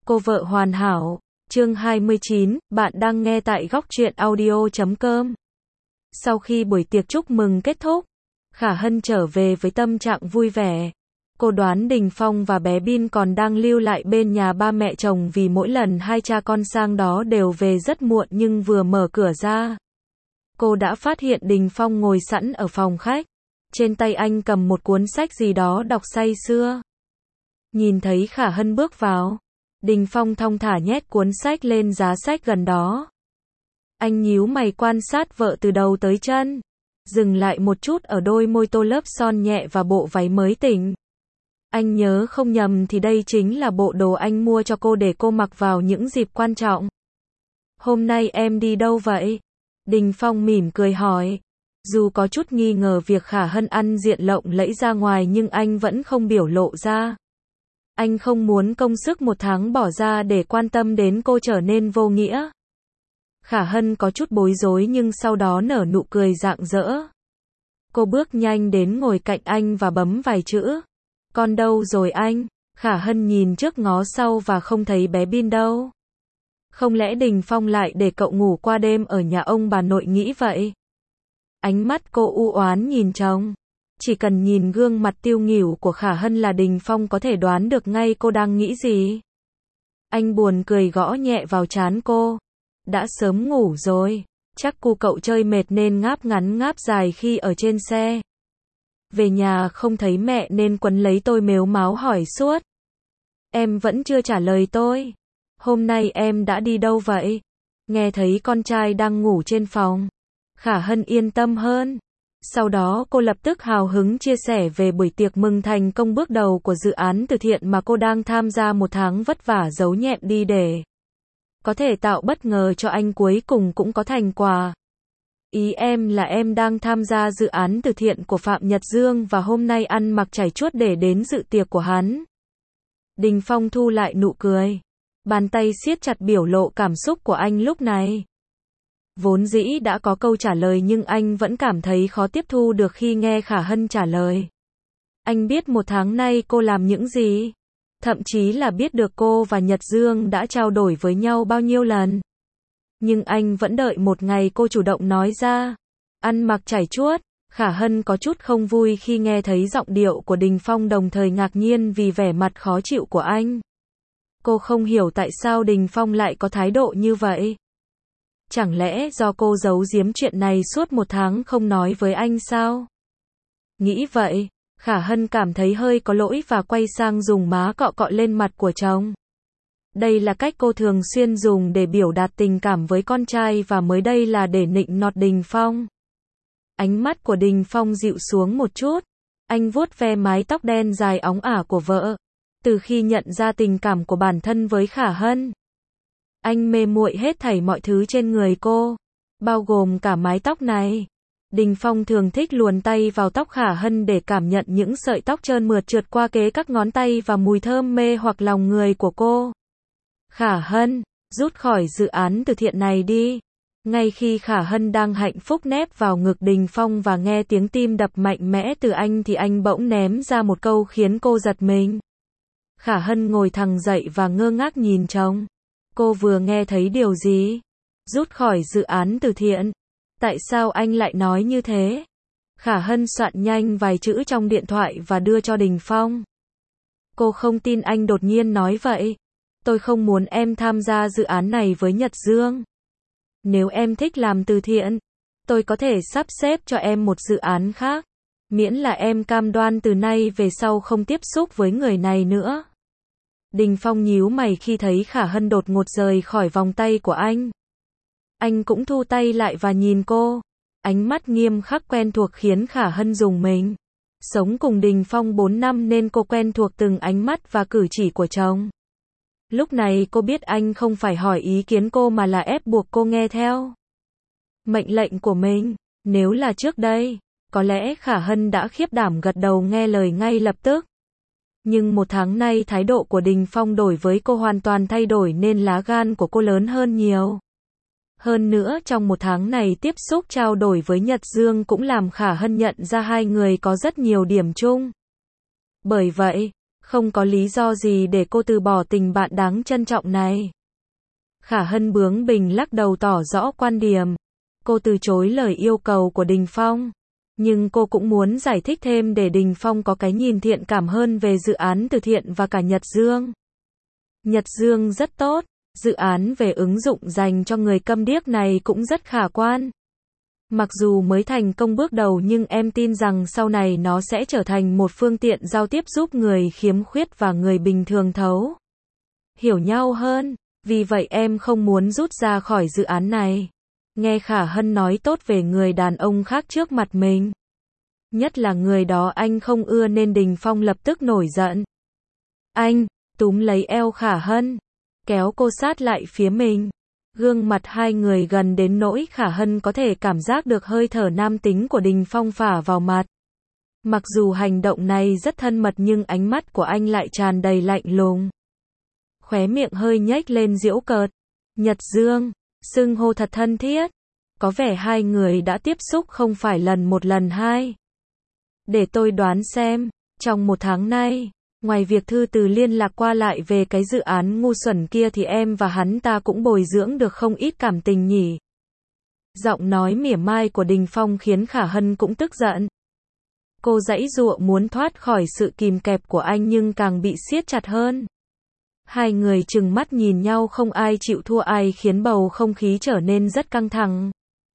Cô vợ hoàn hảo, chương 29, bạn đang nghe tại góc truyện audio.com. Sau khi buổi tiệc chúc mừng kết thúc, Khả Hân trở về với tâm trạng vui vẻ. Cô đoán Đình Phong và bé Bin còn đang lưu lại bên nhà ba mẹ chồng vì mỗi lần hai cha con sang đó đều về rất muộn, nhưng vừa mở cửa ra, cô đã phát hiện Đình Phong ngồi sẵn ở phòng khách. Trên tay anh cầm một cuốn sách gì đó đọc say sưa. Nhìn thấy Khả Hân bước vào, Đình Phong thong thả nhét cuốn sách lên giá sách gần đó. Anh nhíu mày quan sát vợ từ đầu tới chân, dừng lại một chút ở đôi môi tô lớp son nhẹ và bộ váy mới tỉnh. Anh nhớ không nhầm thì đây chính là bộ đồ anh mua cho cô để cô mặc vào những dịp quan trọng. Hôm nay em đi đâu vậy? Đình Phong mỉm cười hỏi. Dù có chút nghi ngờ việc Khả Hân ăn diện lộng lẫy ra ngoài nhưng anh vẫn không biểu lộ ra. Anh không muốn công sức một tháng bỏ ra để quan tâm đến cô trở nên vô nghĩa. Khả Hân có chút bối rối nhưng sau đó nở nụ cười rạng rỡ. Cô bước nhanh đến ngồi cạnh anh và bấm vài chữ. Con đâu rồi anh? Khả Hân nhìn trước ngó sau và không thấy bé Bin đâu. Không lẽ Đình Phong lại để cậu ngủ qua đêm ở nhà ông bà nội nghĩ vậy? Ánh mắt cô u oán nhìn chồng. Chỉ cần nhìn gương mặt tiêu nghỉu của Khả Hân là Đình Phong có thể đoán được ngay cô đang nghĩ gì. Anh buồn cười gõ nhẹ vào trán cô. Đã sớm ngủ rồi, chắc cu cậu chơi mệt nên ngáp ngắn ngáp dài khi ở trên xe. Về nhà không thấy mẹ nên quấn lấy tôi mếu máo hỏi suốt. Em vẫn chưa trả lời tôi. Hôm nay em đã đi đâu vậy? Nghe thấy con trai đang ngủ trên phòng, Khả Hân yên tâm hơn. Sau đó cô lập tức hào hứng chia sẻ về buổi tiệc mừng thành công bước đầu của dự án từ thiện mà cô đang tham gia một tháng vất vả giấu nhẹm đi để có thể tạo bất ngờ cho anh, cuối cùng cũng có thành quả. Ý em là em đang tham gia dự án từ thiện của Phạm Nhật Dương và hôm nay ăn mặc chảy chuốt để đến dự tiệc của hắn. Đình Phong thu lại nụ cười. Bàn tay siết chặt biểu lộ cảm xúc của anh lúc này. Vốn dĩ đã có câu trả lời nhưng anh vẫn cảm thấy khó tiếp thu được khi nghe Khả Hân trả lời. Anh biết một tháng nay cô làm những gì. Thậm chí là biết được cô và Nhật Dương đã trao đổi với nhau bao nhiêu lần. Nhưng anh vẫn đợi một ngày cô chủ động nói ra. Ăn mặc chảy chuốt. Khả Hân có chút không vui khi nghe thấy giọng điệu của Đình Phong, đồng thời ngạc nhiên vì vẻ mặt khó chịu của anh. Cô không hiểu tại sao Đình Phong lại có thái độ như vậy. Chẳng lẽ do cô giấu giếm chuyện này suốt một tháng không nói với anh sao? Nghĩ vậy, Khả Hân cảm thấy hơi có lỗi và quay sang dùng má cọ cọ lên mặt của chồng. Đây là cách cô thường xuyên dùng để biểu đạt tình cảm với con trai và mới đây là để nịnh nọt Đình Phong. Ánh mắt của Đình Phong dịu xuống một chút. Anh vuốt ve mái tóc đen dài óng ả của vợ. Từ khi nhận ra tình cảm của bản thân với Khả Hân, anh mê muội hết thảy mọi thứ trên người cô, bao gồm cả mái tóc này. Đình Phong thường thích luồn tay vào tóc Khả Hân để cảm nhận những sợi tóc trơn mượt trượt qua kế các ngón tay và mùi thơm mê hoặc lòng người của cô. Khả Hân, rút khỏi dự án từ thiện này đi. Ngay khi Khả Hân đang hạnh phúc nép vào ngực Đình Phong và nghe tiếng tim đập mạnh mẽ từ anh thì anh bỗng ném ra một câu khiến cô giật mình. Khả Hân ngồi thẳng dậy và ngơ ngác nhìn chồng. Cô vừa nghe thấy điều gì? Rút khỏi dự án từ thiện. Tại sao anh lại nói như thế? Khả Hân soạn nhanh vài chữ trong điện thoại và đưa cho Đình Phong. Cô không tin anh đột nhiên nói vậy. Tôi không muốn em tham gia dự án này với Nhật Dương. Nếu em thích làm từ thiện, tôi có thể sắp xếp cho em một dự án khác. Miễn là em cam đoan từ nay về sau không tiếp xúc với người này nữa. Đình Phong nhíu mày khi thấy Khả Hân đột ngột rời khỏi vòng tay của anh. Anh cũng thu tay lại và nhìn cô. Ánh mắt nghiêm khắc quen thuộc khiến Khả Hân rùng mình. Sống cùng Đình Phong 4 năm nên cô quen thuộc từng ánh mắt và cử chỉ của chồng. Lúc này cô biết anh không phải hỏi ý kiến cô mà là ép buộc cô nghe theo mệnh lệnh của mình. Nếu là trước đây, có lẽ Khả Hân đã khiếp đảm gật đầu nghe lời ngay lập tức. Nhưng một tháng nay thái độ của Đình Phong đối với cô hoàn toàn thay đổi nên lá gan của cô lớn hơn nhiều. Hơn nữa trong một tháng này tiếp xúc trao đổi với Nhật Dương cũng làm Khả Hân nhận ra hai người có rất nhiều điểm chung. Bởi vậy, Không có lý do gì để cô từ bỏ tình bạn đáng trân trọng này. Khả Hân bướng bỉnh lắc đầu tỏ rõ quan điểm. Cô từ chối lời yêu cầu của Đình Phong. Nhưng cô cũng muốn giải thích thêm để Đình Phong có cái nhìn thiện cảm hơn về dự án từ thiện và cả Nhật Dương. Nhật Dương rất tốt, dự án về ứng dụng dành cho người câm điếc này cũng rất khả quan. Mặc dù mới thành công bước đầu nhưng em tin rằng sau này nó sẽ trở thành một phương tiện giao tiếp giúp người khiếm khuyết và người bình thường thấu hiểu nhau hơn. Vì vậy em không muốn rút ra khỏi dự án này. Nghe Khả Hân nói tốt về người đàn ông khác trước mặt mình. Nhất là người đó anh không ưa nên Đình Phong lập tức nổi giận. Anh túm lấy eo Khả Hân, kéo cô sát lại phía mình. Gương mặt hai người gần đến nỗi Khả Hân có thể cảm giác được hơi thở nam tính của Đình Phong phả vào mặt. Mặc dù hành động này rất thân mật nhưng ánh mắt của anh lại tràn đầy lạnh lùng. Khóe miệng hơi nhếch lên giễu cợt. Nhật Dương, xưng hô thật thân thiết. Có vẻ hai người đã tiếp xúc không phải lần một lần hai. Để tôi đoán xem, trong một tháng nay, ngoài việc thư từ liên lạc qua lại về cái dự án ngu xuẩn kia thì em và hắn ta cũng bồi dưỡng được không ít cảm tình nhỉ. Giọng nói mỉa mai của Đình Phong khiến Khả Hân cũng tức giận. Cô giãy giụa muốn thoát khỏi sự kìm kẹp của anh nhưng càng bị siết chặt hơn. Hai người trừng mắt nhìn nhau không ai chịu thua ai khiến bầu không khí trở nên rất căng thẳng.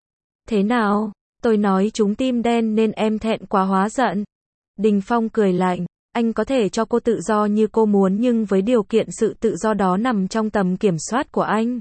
Thế nào, tôi nói chúng tim đen nên em thẹn quá hóa giận. Đình Phong cười lạnh, anh có thể cho cô tự do như cô muốn nhưng với điều kiện sự tự do đó nằm trong tầm kiểm soát của anh.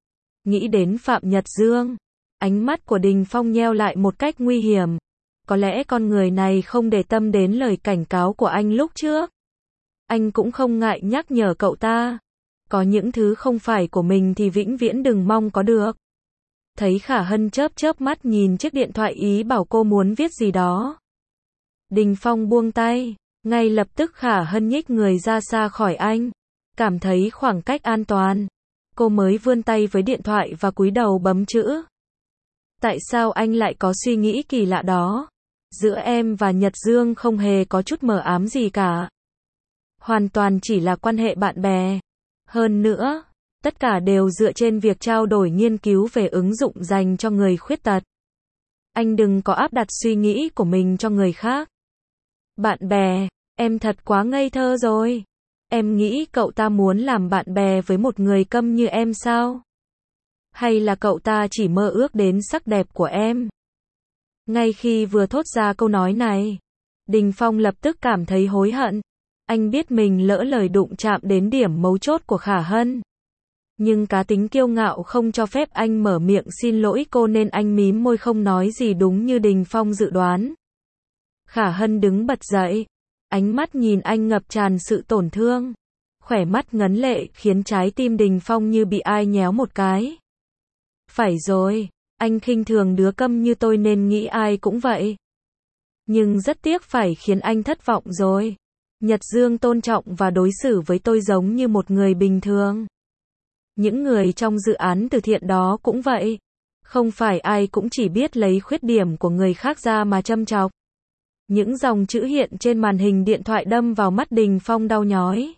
Nghĩ đến Phạm Nhật Dương, ánh mắt của Đình Phong nheo lại một cách nguy hiểm. Có lẽ con người này không để tâm đến lời cảnh cáo của anh lúc trước. Anh cũng không ngại nhắc nhở cậu ta. Có những thứ không phải của mình thì vĩnh viễn đừng mong có được. Thấy Khả Hân chớp chớp mắt nhìn chiếc điện thoại ý bảo cô muốn viết gì đó. Đình Phong buông tay, ngay lập tức Khả Hân nhích người ra xa khỏi anh. Cảm thấy khoảng cách an toàn. Cô mới vươn tay với điện thoại và cúi đầu bấm chữ. Tại sao anh lại có suy nghĩ kỳ lạ đó? Giữa em và Nhật Dương không hề có chút mờ ám gì cả. Hoàn toàn chỉ là quan hệ bạn bè. Hơn nữa, tất cả đều dựa trên việc trao đổi nghiên cứu về ứng dụng dành cho người khuyết tật. Anh đừng có áp đặt suy nghĩ của mình cho người khác. Bạn bè, em thật quá ngây thơ rồi. Em nghĩ cậu ta muốn làm bạn bè với một người câm như em sao? Hay là cậu ta chỉ mơ ước đến sắc đẹp của em? Ngay khi vừa thốt ra câu nói này, Đình Phong lập tức cảm thấy hối hận. Anh biết mình lỡ lời đụng chạm đến điểm mấu chốt của Khả Hân. Nhưng cá tính kiêu ngạo không cho phép anh mở miệng xin lỗi cô nên anh mím môi không nói gì đúng như Đình Phong dự đoán. Khả Hân đứng bật dậy. Ánh mắt nhìn anh ngập tràn sự tổn thương. Khỏe mắt ngấn lệ khiến trái tim Đình Phong như bị ai nhéo một cái. Phải rồi, anh khinh thường đứa câm như tôi nên nghĩ ai cũng vậy. Nhưng rất tiếc phải khiến anh thất vọng rồi. Nhật Dương tôn trọng và đối xử với tôi giống như một người bình thường. Những người trong dự án từ thiện đó cũng vậy. Không phải ai cũng chỉ biết lấy khuyết điểm của người khác ra mà châm chọc. Những dòng chữ hiện trên màn hình điện thoại đâm vào mắt Đình Phong đau nhói.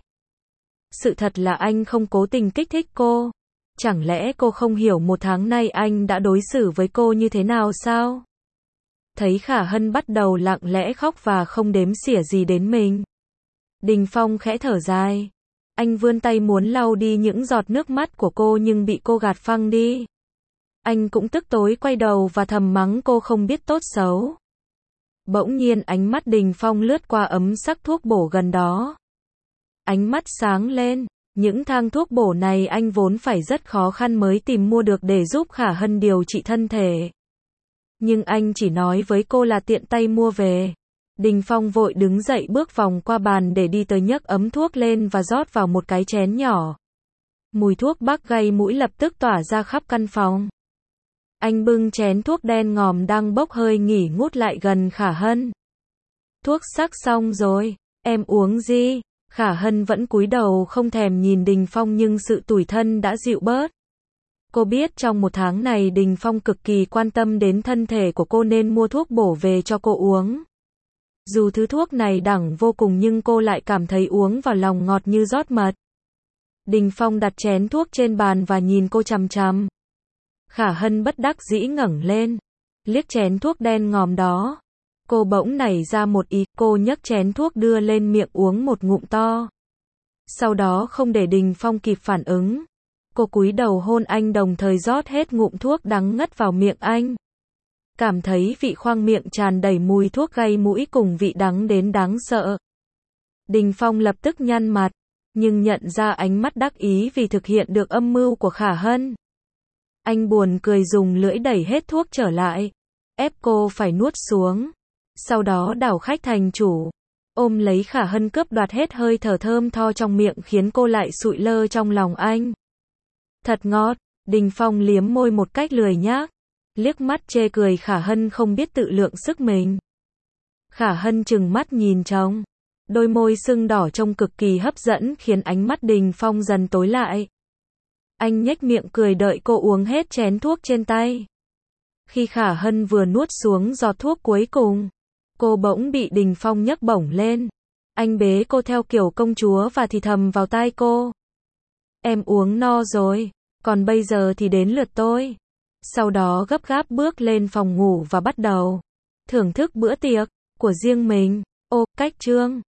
Sự thật là anh không cố tình kích thích cô. Chẳng lẽ cô không hiểu một tháng nay anh đã đối xử với cô như thế nào sao? Thấy Khả Hân bắt đầu lặng lẽ khóc và không đếm xỉa gì đến mình. Đình Phong khẽ thở dài. Anh vươn tay muốn lau đi những giọt nước mắt của cô nhưng bị cô gạt phăng đi. Anh cũng tức tối quay đầu và thầm mắng cô không biết tốt xấu. Bỗng nhiên ánh mắt Đình Phong lướt qua ấm sắc thuốc bổ gần đó. Ánh mắt sáng lên. Những thang thuốc bổ này anh vốn phải rất khó khăn mới tìm mua được để giúp Khả Hân điều trị thân thể. Nhưng anh chỉ nói với cô là tiện tay mua về. Đình Phong vội đứng dậy bước vòng qua bàn để đi tới nhấc ấm thuốc lên và rót vào một cái chén nhỏ. Mùi thuốc bắc gây mũi lập tức tỏa ra khắp căn phòng. Anh bưng chén thuốc đen ngòm đang bốc hơi nghỉ ngút lại gần Khả Hân. Thuốc sắc xong rồi, em uống gì? Khả Hân vẫn cúi đầu không thèm nhìn Đình Phong nhưng sự tủi thân đã dịu bớt. Cô biết trong một tháng này Đình Phong cực kỳ quan tâm đến thân thể của cô nên mua thuốc bổ về cho cô uống. Dù thứ thuốc này đắng vô cùng nhưng cô lại cảm thấy uống vào lòng ngọt như rót mật. Đình Phong đặt chén thuốc trên bàn và nhìn cô chằm chằm. Khả Hân bất đắc dĩ ngẩng lên, liếc chén thuốc đen ngòm đó. Cô bỗng nảy ra một ý, cô nhấc chén thuốc đưa lên miệng uống một ngụm to. Sau đó không để Đình Phong kịp phản ứng, cô cúi đầu hôn anh đồng thời rót hết ngụm thuốc đắng ngất vào miệng anh. Cảm thấy vị khoang miệng tràn đầy mùi thuốc gây mũi cùng vị đắng đến đáng sợ. Đình Phong lập tức nhăn mặt, nhưng nhận ra ánh mắt đắc ý vì thực hiện được âm mưu của Khả Hân. Anh buồn cười dùng lưỡi đẩy hết thuốc trở lại, ép cô phải nuốt xuống. Sau đó đảo khách thành chủ, ôm lấy Khả Hân cướp đoạt hết hơi thở thơm tho trong miệng khiến cô lại sụi lơ trong lòng anh. Thật ngọt, Đình Phong liếm môi một cách lười nhác, liếc mắt chê cười Khả Hân không biết tự lượng sức mình. Khả Hân trừng mắt nhìn chồng, đôi môi sưng đỏ trông cực kỳ hấp dẫn khiến ánh mắt Đình Phong dần tối lại. Anh nhếch miệng cười đợi cô uống hết chén thuốc trên tay. Khi Khả Hân vừa nuốt xuống giọt thuốc cuối cùng, cô bỗng bị Đình Phong nhấc bổng lên. Anh bế cô theo kiểu công chúa và thì thầm vào tai cô. Em uống no rồi, còn bây giờ thì đến lượt tôi. Sau đó gấp gáp bước lên phòng ngủ và bắt đầu thưởng thức bữa tiệc của riêng mình. Ô, cách chương